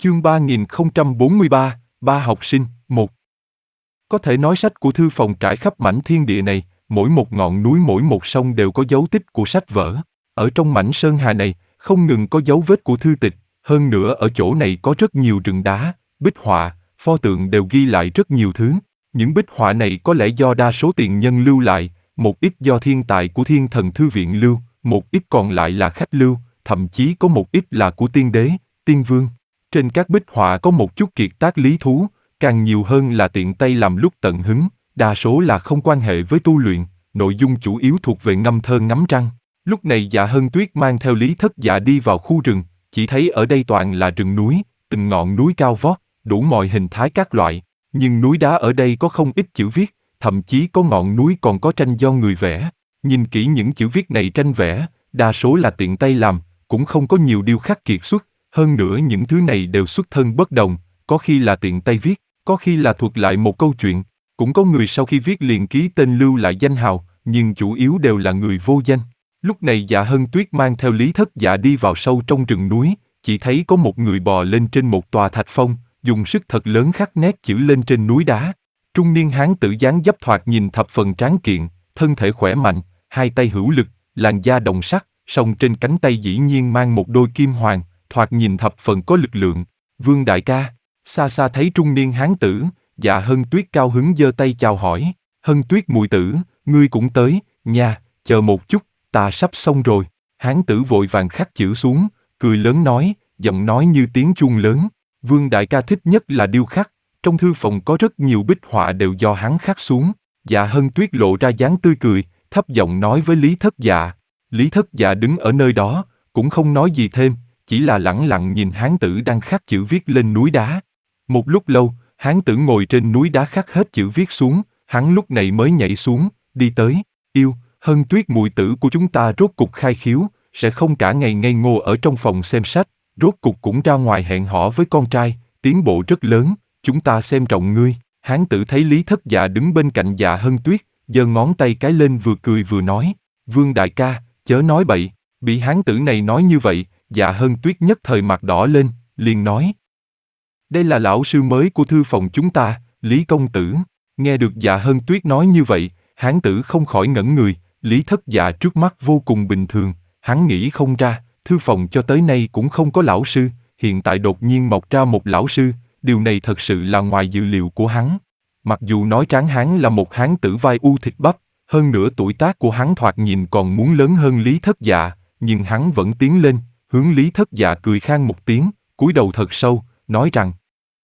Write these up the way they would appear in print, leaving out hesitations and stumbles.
Chương 3043, ba học sinh, 1. Có thể nói sách của thư phòng trải khắp mảnh thiên địa này, mỗi một ngọn núi mỗi một sông đều có dấu tích của sách vở. Ở trong mảnh sơn hà này, không ngừng có dấu vết của thư tịch, hơn nữa ở chỗ này có rất nhiều rừng đá, bích họa, pho tượng đều ghi lại rất nhiều thứ. Những bích họa này có lẽ do đa số tiền nhân lưu lại, một ít do thiên tài của Thiên Thần Thư Viện lưu, một ít còn lại là khách lưu, thậm chí có một ít là của tiên đế, tiên vương. Trên các bích họa có một chút kiệt tác lý thú, càng nhiều hơn là tiện tay làm lúc tận hứng, đa số là không quan hệ với tu luyện, nội dung chủ yếu thuộc về ngâm thơ ngắm trăng. Lúc này Dạ Hân Tuyết mang theo Lý Thất Dạ đi vào khu rừng, chỉ thấy ở đây toàn là rừng núi, từng ngọn núi cao vót, đủ mọi hình thái các loại, nhưng núi đá ở đây có không ít chữ viết, thậm chí có ngọn núi còn có tranh do người vẽ. Nhìn kỹ những chữ viết này tranh vẽ, đa số là tiện tay làm, cũng không có nhiều điêu khắc kiệt xuất. Hơn nữa những thứ này đều xuất thân bất đồng, có khi là tiện tay viết, có khi là thuật lại một câu chuyện, cũng có người sau khi viết liền ký tên lưu lại danh hào, nhưng chủ yếu đều là người vô danh. Lúc này Dạ Hân Tuyết mang theo Lý Thất Dạ đi vào sâu trong rừng núi, chỉ thấy có một người bò lên trên một tòa thạch phong, dùng sức thật lớn khắc nét chữ lên trên núi đá. Trung niên hán tử dáng dấp thoạt nhìn thập phần tráng kiện, thân thể khỏe mạnh, hai tay hữu lực, làn da đồng sắc, song trên cánh tay dĩ nhiên mang một đôi kim hoàng, thoạt nhìn thập phần có lực lượng. Vương đại ca. Xa xa thấy trung niên hán tử, Dạ Hân Tuyết cao hứng giơ tay chào hỏi. Hân Tuyết muội tử, ngươi cũng tới, nha, chờ một chút, ta sắp xong rồi. Hán tử vội vàng khắc chữ xuống, cười lớn nói, giọng nói như tiếng chuông lớn. Vương đại ca thích nhất là điêu khắc, trong thư phòng có rất nhiều bích họa đều do hắn khắc xuống. Dạ Hân Tuyết lộ ra dáng tươi cười, thấp giọng nói với Lý Thất Dạ. Lý Thất Dạ đứng ở nơi đó, cũng không nói gì thêm, chỉ là lẳng lặng nhìn hán tử đang khắc chữ viết lên núi đá. Một lúc lâu, hán tử ngồi trên núi đá khắc hết chữ viết xuống, hắn lúc này mới nhảy xuống, đi tới. Yêu, Hân Tuyết muội tử của chúng ta rốt cục khai khiếu, sẽ không cả ngày ngây ngô ở trong phòng xem sách, rốt cục cũng ra ngoài hẹn hò với con trai, tiến bộ rất lớn, chúng ta xem trọng ngươi. Hán tử thấy Lý Thất Dạ đứng bên cạnh Dạ Hân Tuyết, giơ ngón tay cái lên vừa cười vừa nói, Vương đại ca, chớ nói bậy. Bị hán tử này nói như vậy, Dạ Hân Tuyết nhất thời mặt đỏ lên, liền nói. Đây là lão sư mới của thư phòng chúng ta, Lý công tử. Nghe được Dạ Hân Tuyết nói như vậy, hán tử không khỏi ngẩn người, Lý Thất Dạ trước mắt vô cùng bình thường, hắn nghĩ không ra, thư phòng cho tới nay cũng không có lão sư, hiện tại đột nhiên mọc ra một lão sư, điều này thật sự là ngoài dự liệu của hắn. Mặc dù nói Tráng Hán là một hán tử vai u thịt bắp, hơn nữa tuổi tác của hắn thoạt nhìn còn muốn lớn hơn Lý Thất Dạ, nhưng hắn vẫn tiến lên, hướng Lý Thất Dạ cười khan một tiếng, cúi đầu thật sâu, nói rằng: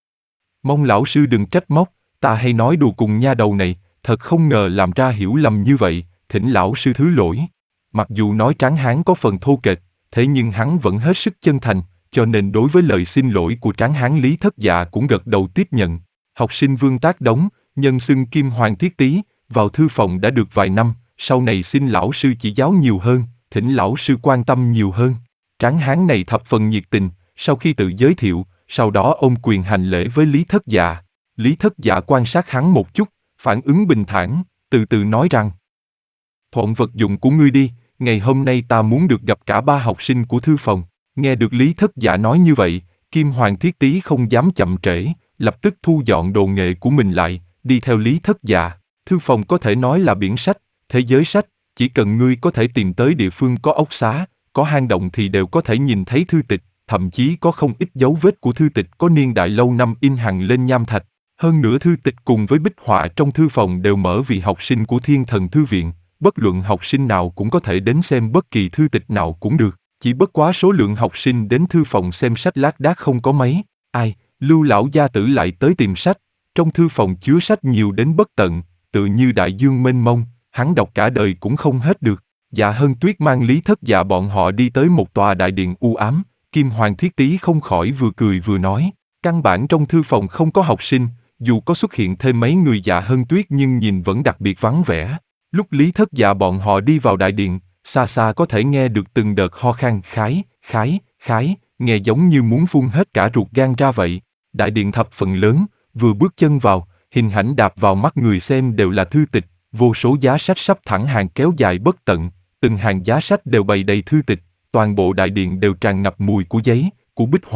Mong lão sư đừng trách móc, ta hay nói đùa cùng nha đầu này, thật không ngờ làm ra hiểu lầm như vậy, thỉnh lão sư thứ lỗi. Mặc dù nói Tráng Hán có phần thô kệch, thế nhưng hắn vẫn hết sức chân thành, cho nên đối với lời xin lỗi của Tráng Hán Lý Thất Dạ cũng gật đầu tiếp nhận. Học sinh Vương Tác Đống, nhân xưng Kim Hoàng Thiết Tý, vào thư phòng đã được vài năm, sau này xin lão sư chỉ giáo nhiều hơn, thỉnh lão sư quan tâm nhiều hơn. Tráng Hán này thập phần nhiệt tình, sau khi tự giới thiệu, sau đó ôm quyền hành lễ với Lý Thất Dạ. Lý Thất Dạ quan sát hắn một chút, phản ứng bình thản, từ từ nói rằng: Thuận vật dụng của ngươi đi, ngày hôm nay ta muốn được gặp cả ba học sinh của thư phòng. Nghe được Lý Thất Dạ nói như vậy, Kim Hoàng Thiết Tý không dám chậm trễ, lập tức thu dọn đồ nghề của mình lại, đi theo Lý Thất Dạ. Thư phòng có thể nói là biển sách, thế giới sách, chỉ cần ngươi có thể tìm tới địa phương có ốc xá, có hang động thì đều có thể nhìn thấy thư tịch, thậm chí có không ít dấu vết của thư tịch có niên đại lâu năm in hằn lên nham thạch. Hơn nữa thư tịch cùng với bích họa trong thư phòng đều mở vì học sinh của Thiên Thần Thư Viện, bất luận học sinh nào cũng có thể đến xem bất kỳ thư tịch nào cũng được, chỉ bất quá số lượng học sinh đến thư phòng xem sách lác đác không có mấy. Ai, Lưu lão gia tử lại tới tìm sách, trong thư phòng chứa sách nhiều đến bất tận, tự như đại dương mênh mông, hắn đọc cả đời cũng không hết được. Dạ Hân Tuyết mang Lý Thất Dạ bọn họ đi tới một tòa đại điện u ám, Kim Hoàng Thiết Tý không khỏi vừa cười vừa nói, căn bản trong thư phòng không có học sinh, dù có xuất hiện thêm mấy người Dạ Hân Tuyết nhưng nhìn vẫn đặc biệt vắng vẻ. Lúc Lý Thất Dạ bọn họ đi vào đại điện, xa xa có thể nghe được từng đợt ho khan khái, khái, khái, nghe giống như muốn phun hết cả ruột gan ra vậy. Đại điện thập phần lớn, vừa bước chân vào, hình ảnh đạp vào mắt người xem đều là thư tịch, vô số giá sách sắp thẳng hàng kéo dài bất tận, từng hàng giá sách đều bày đầy thư tịch, toàn bộ đại điện đều tràn ngập mùi của giấy, của bích họa,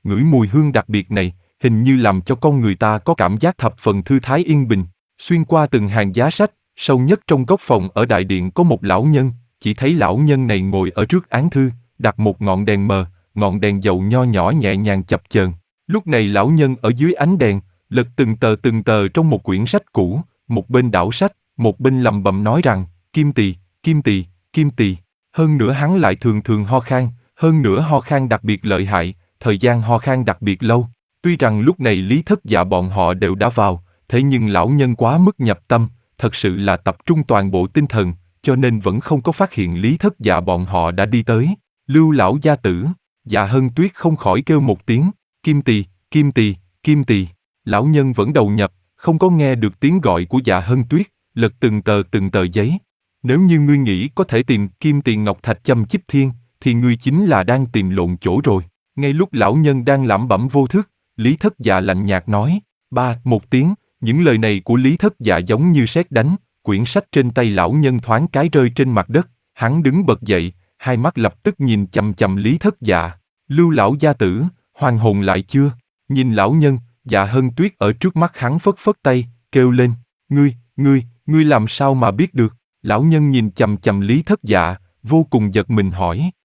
ngửi mùi hương đặc biệt này, hình như làm cho con người ta có cảm giác thập phần thư thái yên bình. Xuyên qua từng hàng giá sách, sâu nhất trong góc phòng ở đại điện có một lão nhân, chỉ thấy lão nhân này ngồi ở trước án thư, đặt một ngọn đèn mờ, ngọn đèn dầu nho nhỏ nhẹ nhàng chập chờn. Lúc này lão nhân ở dưới ánh đèn, lật từng tờ trong một quyển sách cũ, một bên đảo sách, một bên lẩm bẩm nói rằng, Kim Tỳ, Kim Tỳ, Kim Tỳ. Hơn nữa hắn lại thường thường ho khan, hơn nữa ho khan đặc biệt lợi hại, thời gian ho khan đặc biệt lâu. Tuy rằng lúc này Lý Thất Dạ bọn họ đều đã vào, thế nhưng lão nhân quá mức nhập tâm, thật sự là tập trung toàn bộ tinh thần, cho nên vẫn không có phát hiện Lý Thất Dạ bọn họ đã đi tới. Lưu lão gia tử, Dạ Hân Tuyết không khỏi kêu một tiếng, Kim Tỳ, Kim Tỳ, Kim Tỳ. Lão nhân vẫn đầu nhập, không có nghe được tiếng gọi của Dạ Hân Tuyết, lật từng tờ giấy. Nếu như ngươi nghĩ có thể tìm Kim Tiền Ngọc Thạch Châm Chíp Thiên, thì ngươi chính là đang tìm lộn chỗ rồi. Ngay lúc lão nhân đang lẩm bẩm vô thức, Lý Thất Dạ lạnh nhạt nói, ba, một tiếng, những lời này của Lý Thất Dạ giống như sét đánh, quyển sách trên tay lão nhân thoáng cái rơi trên mặt đất, hắn đứng bật dậy, hai mắt lập tức nhìn chằm chằm Lý Thất Dạ. Lưu lão gia tử, hoàn hồn lại chưa? Nhìn lão nhân, Dạ Hân Tuyết ở trước mắt hắn phất phất tay, kêu lên, ngươi làm sao mà biết được? Lão nhân nhìn chằm chằm Lý Thất Dạ, vô cùng giật mình hỏi,